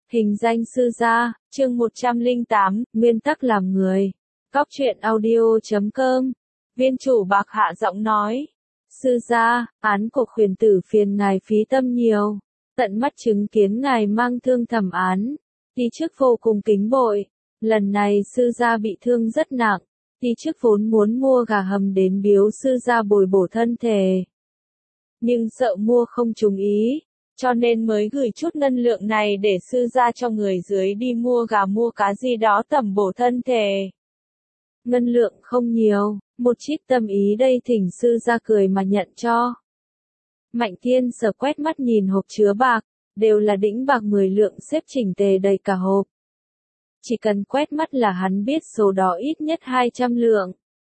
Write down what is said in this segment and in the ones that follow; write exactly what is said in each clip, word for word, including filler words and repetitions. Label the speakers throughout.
Speaker 1: Hình danh sư gia, chương một trăm lẻ tám, nguyên tắc làm người. Cóc truyện audio chấm com. Viên chủ bạc hạ giọng nói. Sư gia, án của khuyển tử phiền ngài phí tâm nhiều. Tận mắt chứng kiến ngài mang thương thẩm án. Đi trước vô cùng kính bội. Lần này sư gia bị thương rất nặng. Đi trước vốn muốn mua gà hầm đến biếu sư gia bồi bổ thân thể. Nhưng sợ mua không trúng ý. Cho nên mới gửi chút ngân lượng này để sư gia cho người dưới đi mua gà mua cá gì đó tẩm bổ thân thể. Ngân lượng không nhiều, một chút tâm ý đây thỉnh sư gia cười mà nhận cho. Mạnh Thiên Sở quét mắt nhìn hộp chứa bạc, đều là đĩnh bạc mười lượng xếp chỉnh tề đầy cả hộp. Chỉ cần quét mắt là hắn biết số đó ít nhất hai trăm lượng.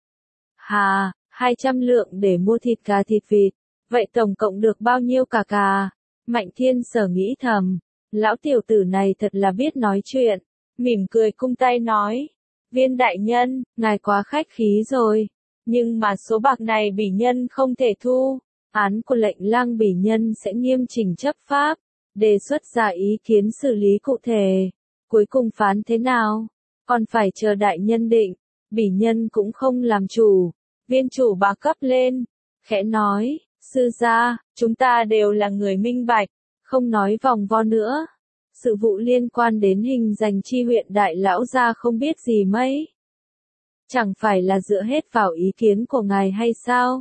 Speaker 1: Hà, hai trăm lượng để mua thịt gà thịt vịt, vậy tổng cộng được bao nhiêu cả cà? Mạnh Thiên Sở nghĩ thầm, lão tiểu tử này thật là biết nói chuyện, mỉm cười cung tay nói, viên đại nhân, ngài quá khách khí rồi, nhưng mà số bạc này bỉ nhân không thể thu, án của lệnh lang bỉ nhân sẽ nghiêm chỉnh chấp pháp, đề xuất ra ý kiến xử lý cụ thể, cuối cùng phán thế nào, còn phải chờ đại nhân định, bỉ nhân cũng không làm chủ, viên chủ bạc cấp lên, khẽ nói. Sư gia, chúng ta đều là người minh bạch, không nói vòng vo nữa. Sự vụ liên quan đến hình danh chi huyện đại lão gia không biết gì mấy. Chẳng phải là dựa hết vào ý kiến của ngài hay sao?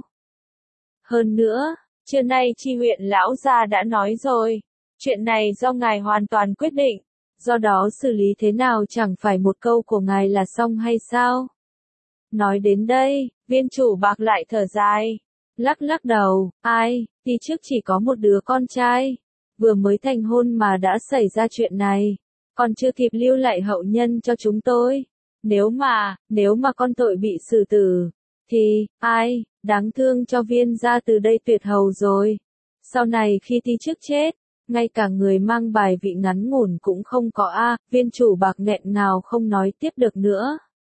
Speaker 1: Hơn nữa, trưa nay chi huyện lão gia đã nói rồi, chuyện này do ngài hoàn toàn quyết định, do đó xử lý thế nào chẳng phải một câu của ngài là xong hay sao? Nói đến đây, viên chủ bạc lại thở dài. Lắc lắc đầu, ai, đi trước chỉ có một đứa con trai, vừa mới thành hôn mà đã xảy ra chuyện này, còn chưa kịp lưu lại hậu nhân cho chúng tôi. Nếu mà, nếu mà con tội bị xử tử, thì, ai, đáng thương cho viên gia từ đây tuyệt hầu rồi. Sau này khi ti trước chết, ngay cả người mang bài vị ngắn ngủn cũng không có a, viên chủ bạc nghẹn nào không nói tiếp được nữa.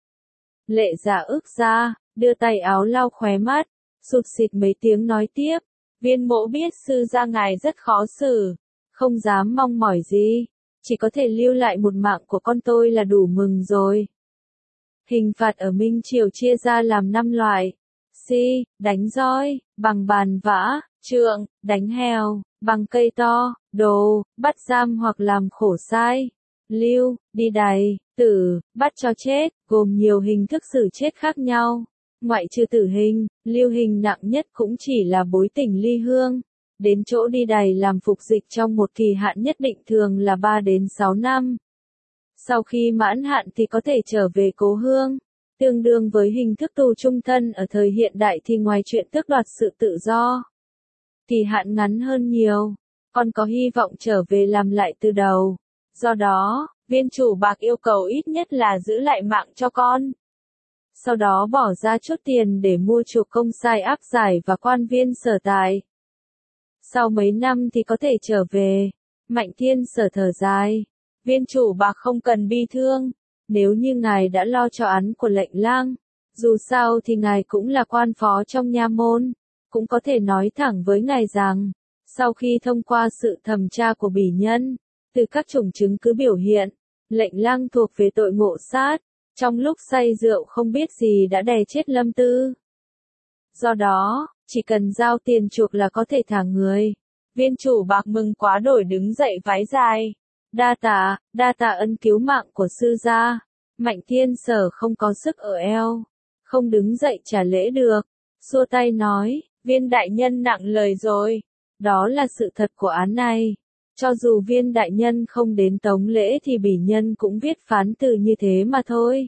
Speaker 1: Lệ Dạ ức ra, đưa tay áo lau khóe mắt. Sụt xịt mấy tiếng nói tiếp, viên mỗ biết sư gia ngài rất khó xử, không dám mong mỏi gì, chỉ có thể lưu lại một mạng của con tôi là đủ mừng rồi. Hình phạt ở Minh Triều chia ra làm năm loại, si, đánh roi, bằng bàn vã, trượng, đánh heo, bằng cây to, đồ, bắt giam hoặc làm khổ sai, lưu, đi đày, tử, bắt cho chết, gồm nhiều hình thức xử chết khác nhau. Ngoại trừ tử hình, lưu hình nặng nhất cũng chỉ là bối tình ly hương, đến chỗ đi đày làm phục dịch trong một kỳ hạn nhất định thường là ba đến sáu năm. Sau khi mãn hạn thì có thể trở về cố hương, tương đương với hình thức tù chung thân ở thời hiện đại thì ngoài chuyện tước đoạt sự tự do. Kỳ hạn ngắn hơn nhiều, còn có hy vọng trở về làm lại từ đầu. Do đó, viên chủ bạc yêu cầu ít nhất là giữ lại mạng cho con. Sau đó bỏ ra chút tiền để mua chuộc công sai áp giải và quan viên sở tại. Sau mấy năm thì có thể trở về. Mạnh Thiên Sở thở dài. Viên chủ bạc không cần bi thương. Nếu như ngài đã lo cho án của lệnh lang, dù sao thì ngài cũng là quan phó trong nha môn. Cũng có thể nói thẳng với ngài rằng, sau khi thông qua sự thẩm tra của bỉ nhân, từ các chủng chứng cứ biểu hiện, lệnh lang thuộc về tội ngộ sát. Trong lúc say rượu không biết gì đã đè chết Lâm Tư. Do đó, chỉ cần giao tiền chuộc là có thể thả người. Viên chủ bạc mừng quá đổi đứng dậy vái dài. Đa tạ, đa tạ ân cứu mạng của sư gia. Mạnh Thiên Sở không có sức ở eo, không đứng dậy trả lễ được. Xua tay nói, viên đại nhân nặng lời rồi. Đó là sự thật của án này. Cho dù viên đại nhân không đến tống lễ thì bỉ nhân cũng viết phán từ như thế mà thôi.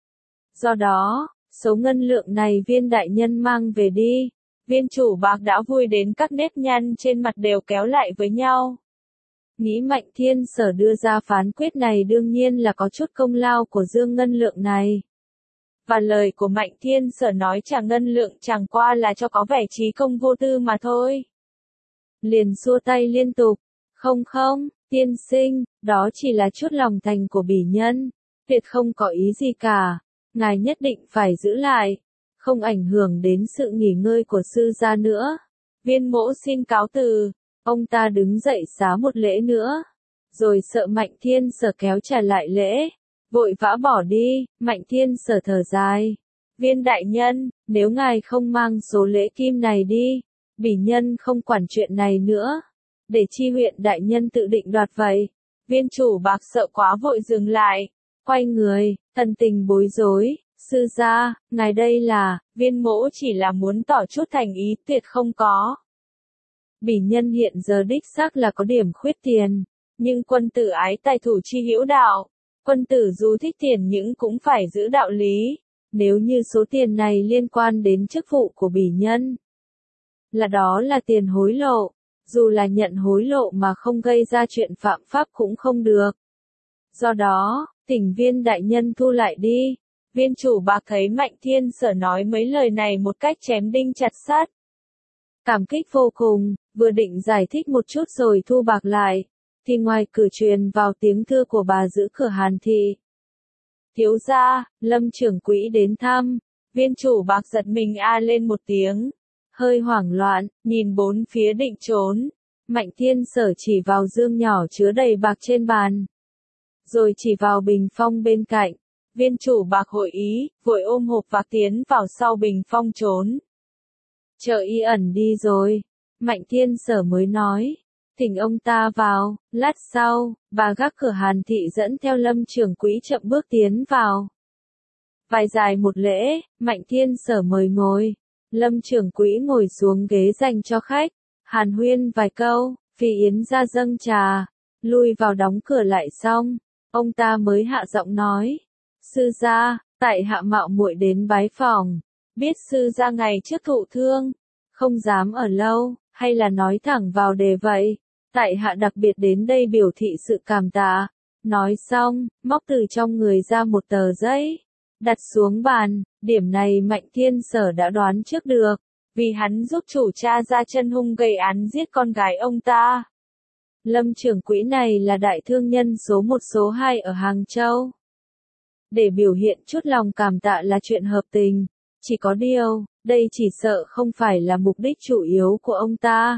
Speaker 1: Do đó, số ngân lượng này viên đại nhân mang về đi. Viên chủ bạc đã vui đến các nếp nhăn trên mặt đều kéo lại với nhau. Nghĩ Mạnh Thiên Sở đưa ra phán quyết này đương nhiên là có chút công lao của dương ngân lượng này. Và lời của Mạnh Thiên Sở nói trả ngân lượng chẳng qua là cho có vẻ trí công vô tư mà thôi. Liền xua tay liên tục. Không không, tiên sinh, đó chỉ là chút lòng thành của bỉ nhân, tuyệt không có ý gì cả, ngài nhất định phải giữ lại, không ảnh hưởng đến sự nghỉ ngơi của sư gia nữa. Viên mỗ xin cáo từ, ông ta đứng dậy xá một lễ nữa. rồi sợ Mạnh Thiên Sở kéo trả lại lễ, vội vã bỏ đi. Mạnh Thiên Sở thở dài, viên đại nhân, nếu ngài không mang số lễ kim này đi, bỉ nhân không quản chuyện này nữa, để chi huyện đại nhân tự định đoạt vậy. Viên chủ bạc sợ quá vội dừng lại, quay người, thần tình bối rối, sư gia, ngài đây là, viên mỗ chỉ là muốn tỏ chút thành ý, tuyệt không có. Bỉ nhân hiện giờ đích xác là có điểm khuyết tiền, nhưng quân tử ái tài thủ chi hữu đạo, quân tử dù thích tiền nhưng cũng phải giữ đạo lý, nếu như số tiền này liên quan đến chức vụ của bỉ nhân, là đó là tiền hối lộ, dù là nhận hối lộ mà không gây ra chuyện phạm pháp cũng không được. Do đó, thỉnh viên đại nhân thu lại đi. Viên chủ bạc thấy Mạnh Thiên Sở nói mấy lời này một cách chém đinh chặt sắt. Cảm kích vô cùng, vừa định giải thích một chút rồi thu bạc lại, thì ngoài cửa truyền vào tiếng thưa của bà giữ cửa Hàn Thị. Thiếu gia, Lâm trưởng quỹ đến thăm. Viên chủ bạc giật mình a lên một tiếng, hơi hoảng loạn, nhìn bốn phía định trốn. Mạnh Thiên Sở chỉ vào dương nhỏ chứa đầy bạc trên bàn, rồi chỉ vào bình phong bên cạnh. Viên chủ bạc hội ý, vội ôm hộp bạc tiến vào sau bình phong trốn. Chờ y ẩn đi rồi, Mạnh Thiên Sở mới nói, thỉnh ông ta vào. Lát sau, bà gác cửa Hàn Thị dẫn theo Lâm trưởng quỹ chậm bước tiến vào. Vài dài một lễ, Mạnh Thiên Sở mời ngồi. Lâm trưởng quỹ ngồi xuống ghế dành cho khách, hàn huyên vài câu, Phi Yến ra dâng trà, lui vào đóng cửa lại xong, ông ta mới hạ giọng nói, sư gia, tại hạ mạo muội đến bái phòng, biết sư gia ngày trước thụ thương, không dám ở lâu, hay là nói thẳng vào đề vậy, tại hạ đặc biệt đến đây biểu thị sự cảm tạ. Nói xong, móc từ trong người ra một tờ giấy, đặt xuống bàn. Điểm này Mạnh Thiên Sở đã đoán trước được, vì hắn giúp chủ cha ra chân hung gây án giết con gái ông ta. Lâm trưởng quỹ này là đại thương nhân số một số hai ở Hàng Châu. Để biểu hiện chút lòng cảm tạ là chuyện hợp tình, chỉ có điều, đây chỉ sợ không phải là mục đích chủ yếu của ông ta,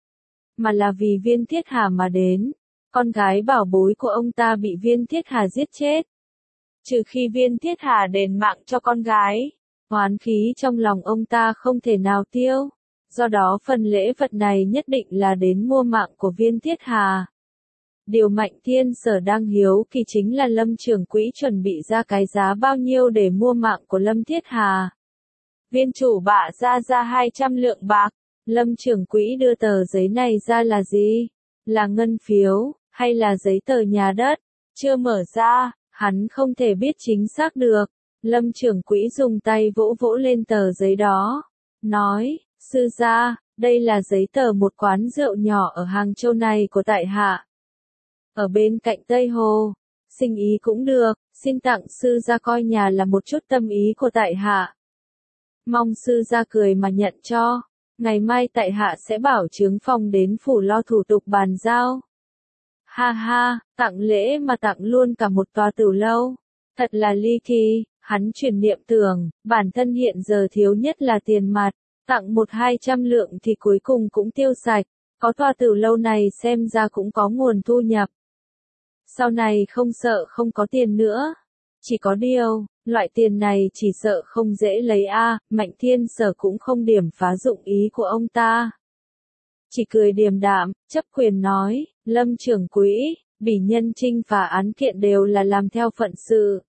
Speaker 1: mà là vì Viên Thiết Hà mà đến. Con gái bảo bối của ông ta bị Viên Thiết Hà giết chết. Trừ khi Viên Thiết Hà đền mạng cho con gái, oán khí trong lòng ông ta không thể nào tiêu. Do đó phần lễ vật này nhất định là đến mua mạng của Viên Thiết Hà. Điều Mạnh Thiên Sở đang hiếu kỳ chính là Lâm trưởng quỹ chuẩn bị ra cái giá bao nhiêu để mua mạng của Lâm Thiết Hà. Viên chủ bạ ra ra hai trăm lượng bạc. Lâm trưởng quỹ đưa tờ giấy này ra là gì? Là ngân phiếu, hay là giấy tờ nhà đất? Chưa mở ra, hắn không thể biết chính xác được. Lâm trưởng quỹ dùng tay vỗ vỗ lên tờ giấy đó, nói, sư gia, đây là giấy tờ một quán rượu nhỏ ở Hàng Châu này của tại hạ. Ở bên cạnh Tây Hồ, sinh ý cũng được, xin tặng sư gia coi nhà là một chút tâm ý của tại hạ. Mong sư gia cười mà nhận cho, ngày mai tại hạ sẽ bảo chướng phòng đến phủ lo thủ tục bàn giao. Ha ha, tặng lễ mà tặng luôn cả một tòa tử lâu, thật là ly kỳ. Hắn chuyển niệm tưởng, bản thân hiện giờ thiếu nhất là tiền mặt, tặng một hai trăm lượng thì cuối cùng cũng tiêu sạch, có tòa tử lâu này xem ra cũng có nguồn thu nhập. Sau này không sợ không có tiền nữa, chỉ có điều, loại tiền này chỉ sợ không dễ lấy a. Mạnh Thiên Sở cũng không điểm phá dụng ý của ông ta. Chỉ cười điềm đạm, chấp quyền nói, Lâm trưởng quỹ, bỉ nhân trinh và án kiện đều là làm theo phận sự.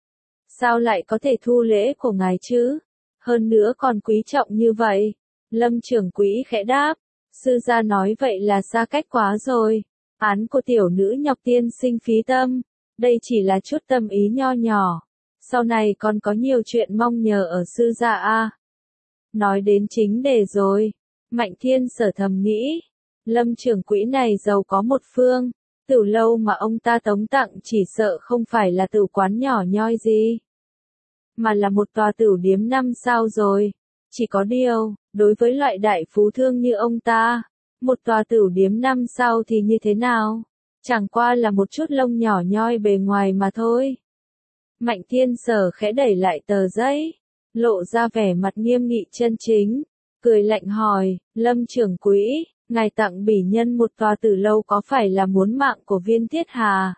Speaker 1: Sao lại có thể thu lễ của ngài chứ? Hơn nữa còn quý trọng như vậy. Lâm trưởng quỹ khẽ đáp. Sư gia nói vậy là xa cách quá rồi. Án của tiểu nữ nhọc tiên sinh phí tâm. Đây chỉ là chút tâm ý nho nhỏ. Sau này còn có nhiều chuyện mong nhờ ở sư gia a. Nói đến chính đề rồi. Mạnh Thiên Sở thầm nghĩ. Lâm trưởng quỹ này giàu có một phương. Tử lâu mà ông ta tống tặng chỉ sợ không phải là tử quán nhỏ nhoi gì, mà là một tòa tử điếm năm sao rồi. Chỉ có điều, đối với loại đại phú thương như ông ta, một tòa tử điếm năm sao thì như thế nào? Chẳng qua là một chút lông nhỏ nhoi bề ngoài mà thôi. Mạnh Thiên Sở khẽ đẩy lại tờ giấy, lộ ra vẻ mặt nghiêm nghị chân chính, cười lạnh hỏi, Lâm trưởng quỹ, ngài tặng bỉ nhân một tòa tử lâu có phải là muốn mạng của Viên Thiết Hà?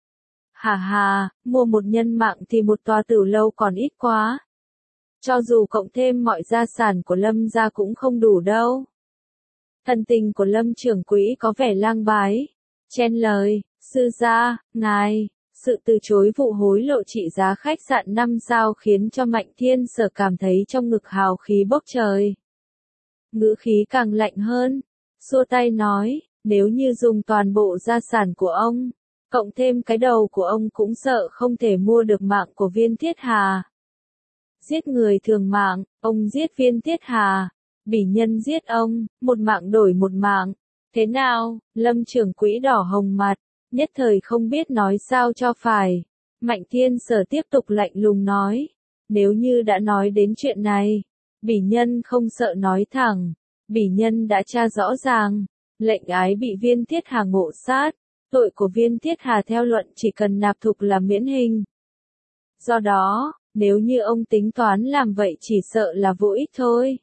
Speaker 1: Hà hà, mua một nhân mạng thì một tòa tử lâu còn ít quá. Cho dù cộng thêm mọi gia sản của Lâm gia cũng không đủ đâu. Thần tình của Lâm trưởng quỹ có vẻ lang bái. Chen lời, sư gia, ngài, sự từ chối vụ hối lộ trị giá khách sạn năm sao khiến cho Mạnh Thiên Sở cảm thấy trong ngực hào khí bốc trời. Ngữ khí càng lạnh hơn, xua tay nói, nếu như dùng toàn bộ gia sản của ông, cộng thêm cái đầu của ông cũng sợ không thể mua được mạng của Viên Thiết Hà. Giết người thường mạng, ông giết Viên Thiết Hà, bỉ nhân giết ông, một mạng đổi một mạng. Thế nào? Lâm trưởng quỹ đỏ hồng mặt, nhất thời không biết nói sao cho phải. Mạnh Thiên Sở tiếp tục lạnh lùng nói, nếu như đã nói đến chuyện này, bỉ nhân không sợ nói thẳng, bỉ nhân đã tra rõ ràng, lệnh ái bị Viên Thiết Hà ngộ sát, tội của Viên Thiết Hà theo luận chỉ cần nạp thục là miễn hình. Do đó, nếu như ông tính toán làm vậy chỉ sợ là vô ích thôi.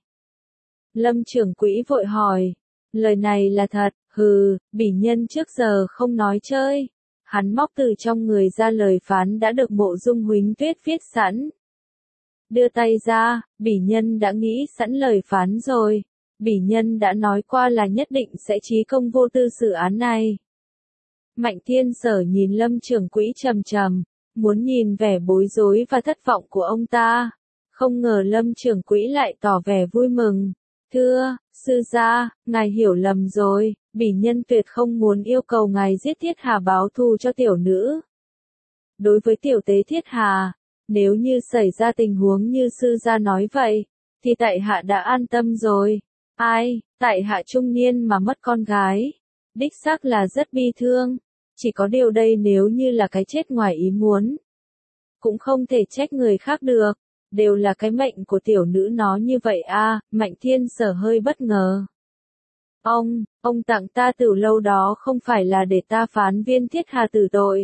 Speaker 1: Lâm trưởng quỹ vội hỏi, lời này là thật, hừ, bỉ nhân trước giờ không nói chơi. Hắn móc từ trong người ra lời phán đã được Mộ Dung Huỳnh Tuyết viết sẵn. Đưa tay ra, bỉ nhân đã nghĩ sẵn lời phán rồi. Bỉ nhân đã nói qua là nhất định sẽ chí công vô tư xử án này. Mạnh Thiên Sở nhìn Lâm trưởng quỹ trầm trầm, muốn nhìn vẻ bối rối và thất vọng của ông ta. Không ngờ Lâm trưởng quỹ lại tỏ vẻ vui mừng. Thưa, sư gia, ngài hiểu lầm rồi, bỉ nhân tuyệt không muốn yêu cầu ngài giết Thiết Hà báo thù cho tiểu nữ. Đối với tiểu tế Thiết Hà, nếu như xảy ra tình huống như sư gia nói vậy, thì tại hạ đã an tâm rồi. Ai, tại hạ trung niên mà mất con gái, đích xác là rất bi thương, chỉ có điều đây nếu như là cái chết ngoài ý muốn, cũng không thể trách người khác được. Đều là cái mệnh của tiểu nữ nó như vậy a. À, Mạnh Thiên Sở hơi bất ngờ. Ông, ông tặng ta tử lâu đó không phải là để ta phán Viên Thiết Hà tử tội,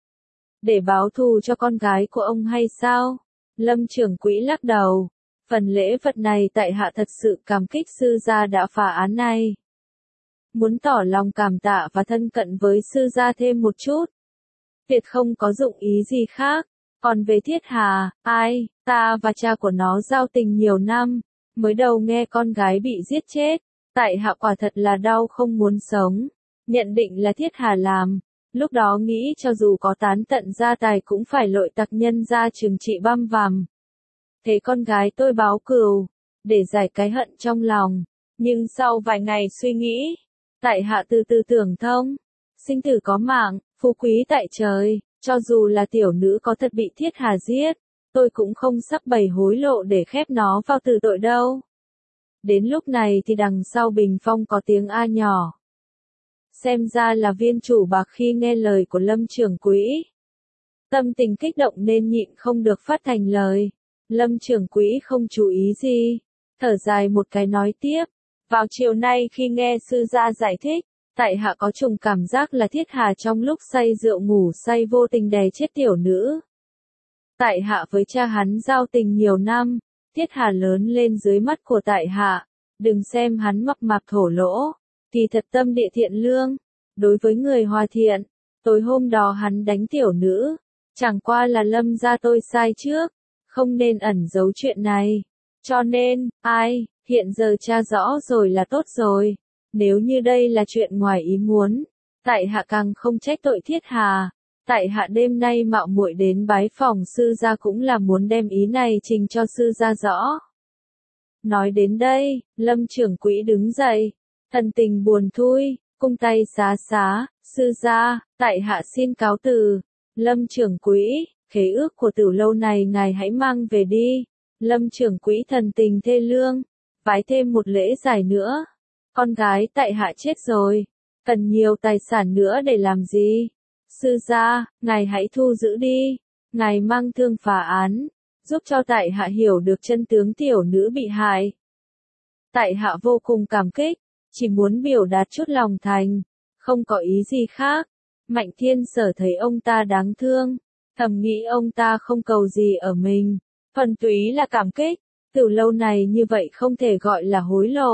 Speaker 1: để báo thù cho con gái của ông hay sao? Lâm trưởng quỹ lắc đầu, phần lễ vật này tại hạ thật sự cảm kích sư gia đã phá án này. Muốn tỏ lòng cảm tạ và thân cận với sư gia thêm một chút. Tuyệt không có dụng ý gì khác. Còn về Thiết Hà, ai, ta và cha của nó giao tình nhiều năm, mới đầu nghe con gái bị giết chết, tại hạ quả thật là đau không muốn sống, nhận định là Thiết Hà làm, lúc đó nghĩ cho dù có tán tận gia tài cũng phải lội tặc nhân ra trừng trị băm vằm. Thế con gái tôi báo cừu, để giải cái hận trong lòng, nhưng sau vài ngày suy nghĩ, tại hạ từ từ tưởng thông, sinh tử có mạng, phú quý tại trời. Cho dù là tiểu nữ có thật bị Thiết Hà giết, tôi cũng không sắp bày hối lộ để khép nó vào tử tội đâu. Đến lúc này thì đằng sau bình phong có tiếng a nhỏ. Xem ra là viên chủ bạc khi nghe lời của Lâm trưởng quỹ. Tâm tình kích động nên nhịn không được phát thành lời. Lâm trưởng quỹ không chú ý gì, thở dài một cái nói tiếp. Vào chiều nay khi nghe sư gia giải thích, tại hạ có trùng cảm giác là Thiết Hà trong lúc say rượu ngủ say vô tình đè chết tiểu nữ. Tại hạ với cha hắn giao tình nhiều năm, Thiết Hà lớn lên dưới mắt của tại hạ, đừng xem hắn mập mạp thổ lỗ, kỳ thật tâm địa thiện lương, đối với người hòa thiện. Tối hôm đó hắn đánh tiểu nữ, chẳng qua là Lâm gia tôi sai trước, không nên ẩn giấu chuyện này. Cho nên, ai, hiện giờ tra rõ rồi là tốt rồi. Nếu như đây là chuyện ngoài ý muốn, tại hạ càng không trách tội Thiết Hà. Tại hạ đêm nay mạo muội đến bái phòng sư gia cũng là muốn đem ý này trình cho sư gia rõ. Nói đến đây, Lâm trưởng quỹ đứng dậy, thần tình buồn thui, cung tay xá xá, sư gia, tại hạ xin cáo từ. Lâm trưởng quỹ, khế ước của tử lâu này ngài hãy mang về đi. Lâm trưởng quỹ thần tình thê lương, vái thêm một lễ giải nữa. Con gái tại hạ chết rồi, cần nhiều tài sản nữa để làm gì? Sư gia, ngài hãy thu giữ đi, ngài mang thương phá án, giúp cho tại hạ hiểu được chân tướng tiểu nữ bị hại. Tại hạ vô cùng cảm kích, chỉ muốn biểu đạt chút lòng thành, không có ý gì khác. Mạnh Thiên Sở thấy ông ta đáng thương, thầm nghĩ ông ta không cầu gì ở mình, thuần túy là cảm kích, từ lâu này như vậy không thể gọi là hối lộ.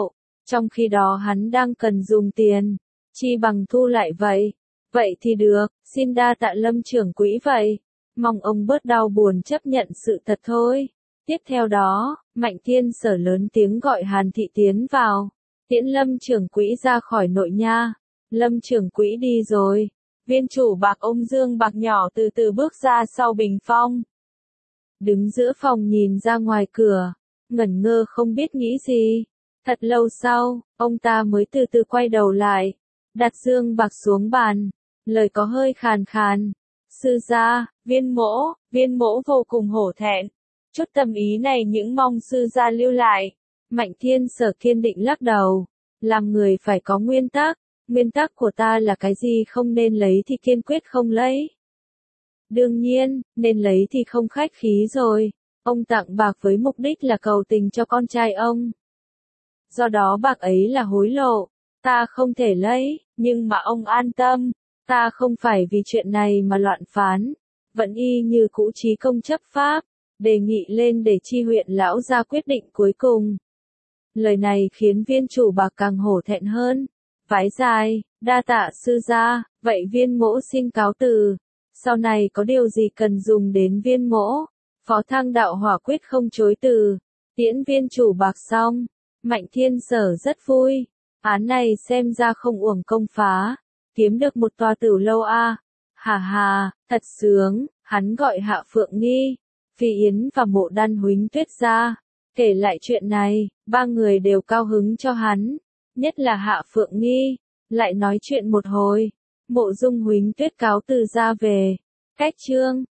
Speaker 1: Trong khi đó hắn đang cần dùng tiền, chi bằng thu lại vậy. Vậy thì được, xin đa tạ Lâm trưởng quỹ vậy. Mong ông bớt đau buồn chấp nhận sự thật thôi. Tiếp theo đó, Mạnh Thiên Sở lớn tiếng gọi Hàn Thị tiến vào, tiễn Lâm trưởng quỹ ra khỏi nội nha. Lâm trưởng quỹ đi rồi. Viên chủ bạc ôm dương bạc nhỏ từ từ bước ra sau bình phong. Đứng giữa phòng nhìn ra ngoài cửa, ngẩn ngơ không biết nghĩ gì. Thật lâu sau, ông ta mới từ từ quay đầu lại, đặt dương bạc xuống bàn, lời có hơi khàn khàn. Sư gia, Viên mỗ, Viên mỗ vô cùng hổ thẹn. Chút tâm ý này những mong sư gia lưu lại. Mạnh Thiên Sở kiên định lắc đầu. Làm người phải có nguyên tắc. Nguyên tắc của ta là cái gì không nên lấy thì kiên quyết không lấy. Đương nhiên, nên lấy thì không khách khí rồi. Ông tặng bạc với mục đích là cầu tình cho con trai ông. Do đó bạc ấy là hối lộ. Ta không thể lấy, nhưng mà ông an tâm. Ta không phải vì chuyện này mà loạn phán. Vẫn y như cũ chí công chấp pháp. Đề nghị lên để chi huyện lão ra quyết định cuối cùng. Lời này khiến viên chủ bạc càng hổ thẹn hơn. Vái dài, đa tạ sư gia, vậy viên mỗ xin cáo từ. Sau này có điều gì cần dùng đến viên mỗ. Phó Thăng đạo hỏa quyết không chối từ. Tiễn viên chủ bạc xong. Mạnh Thiên Sở rất vui. Án này xem ra không uổng công phá. Kiếm được một tòa tử lâu a. À. Hà hà, thật sướng. Hắn gọi Hạ Phượng Nghi, Phi Yến và Mộ Đan Huỳnh Tuyết ra. Kể lại chuyện này, ba người đều cao hứng cho hắn. Nhất là Hạ Phượng Nghi. Lại nói chuyện một hồi. Mộ Dung Huỳnh Tuyết cáo từ ra về. Cách chương